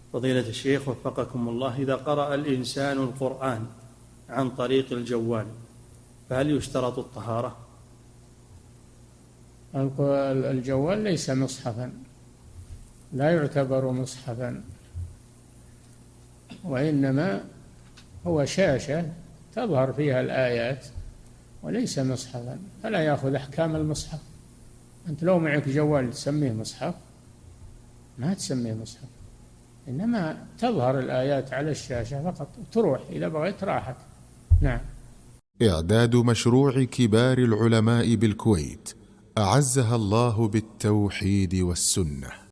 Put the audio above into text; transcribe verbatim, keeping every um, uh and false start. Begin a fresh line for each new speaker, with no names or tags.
فضيلة الشيخ وفقكم الله، إذا قرأ الإنسان القرآن عن طريق الجوال فهل يشترط الطهارة؟
الجوال ليس مصحفا، لا يعتبر مصحفا، وإنما هو شاشة تظهر فيها الآيات وليس مصحفا، فلا يأخذ أحكام المصحف. أنت لو معك جوال تسميه مصحف؟ ما تسميه مصحف، إنما تظهر الآيات على الشاشة فقط، تروح إذا بغيت راحت. نعم.
إعداد مشروع كبار العلماء بالكويت أعزها الله بالتوحيد والسنة.